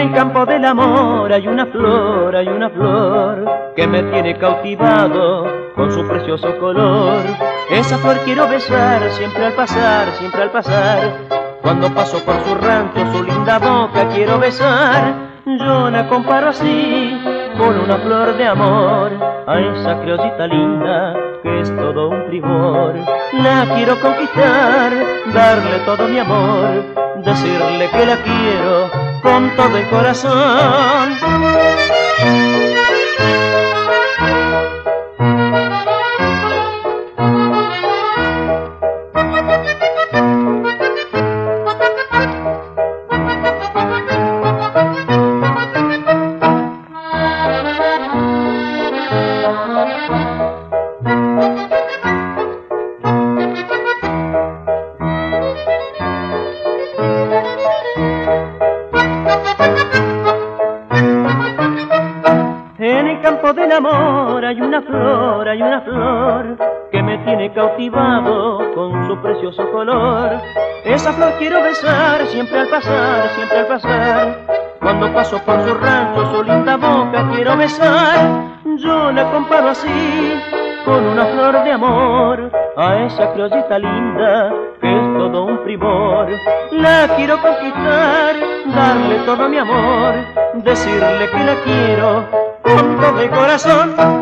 el campo del amor hay una flor que me tiene cautivado con su precioso color. Esa flor quiero besar siempre al pasar, siempre al pasar. Cuando paso por su rancho, su linda boca quiero besar. Yo la comparo así con una flor de amor, a esa criollita linda que es todo un primor. La quiero conquistar, darle todo mi amor, decirle que la quiero con todo el corazón. En el campo del amor hay una flor que me tiene cautivado con su precioso color. Esa flor quiero besar siempre al pasar, siempre al pasar. Cuando paso por su rancho, su linda boca quiero besar. Yo la comparo así con una flor de amor, a esa criollita linda que es todo un primor. La quiero conquistar, darle todo mi amor, decirle que la quiero con todo el corazón.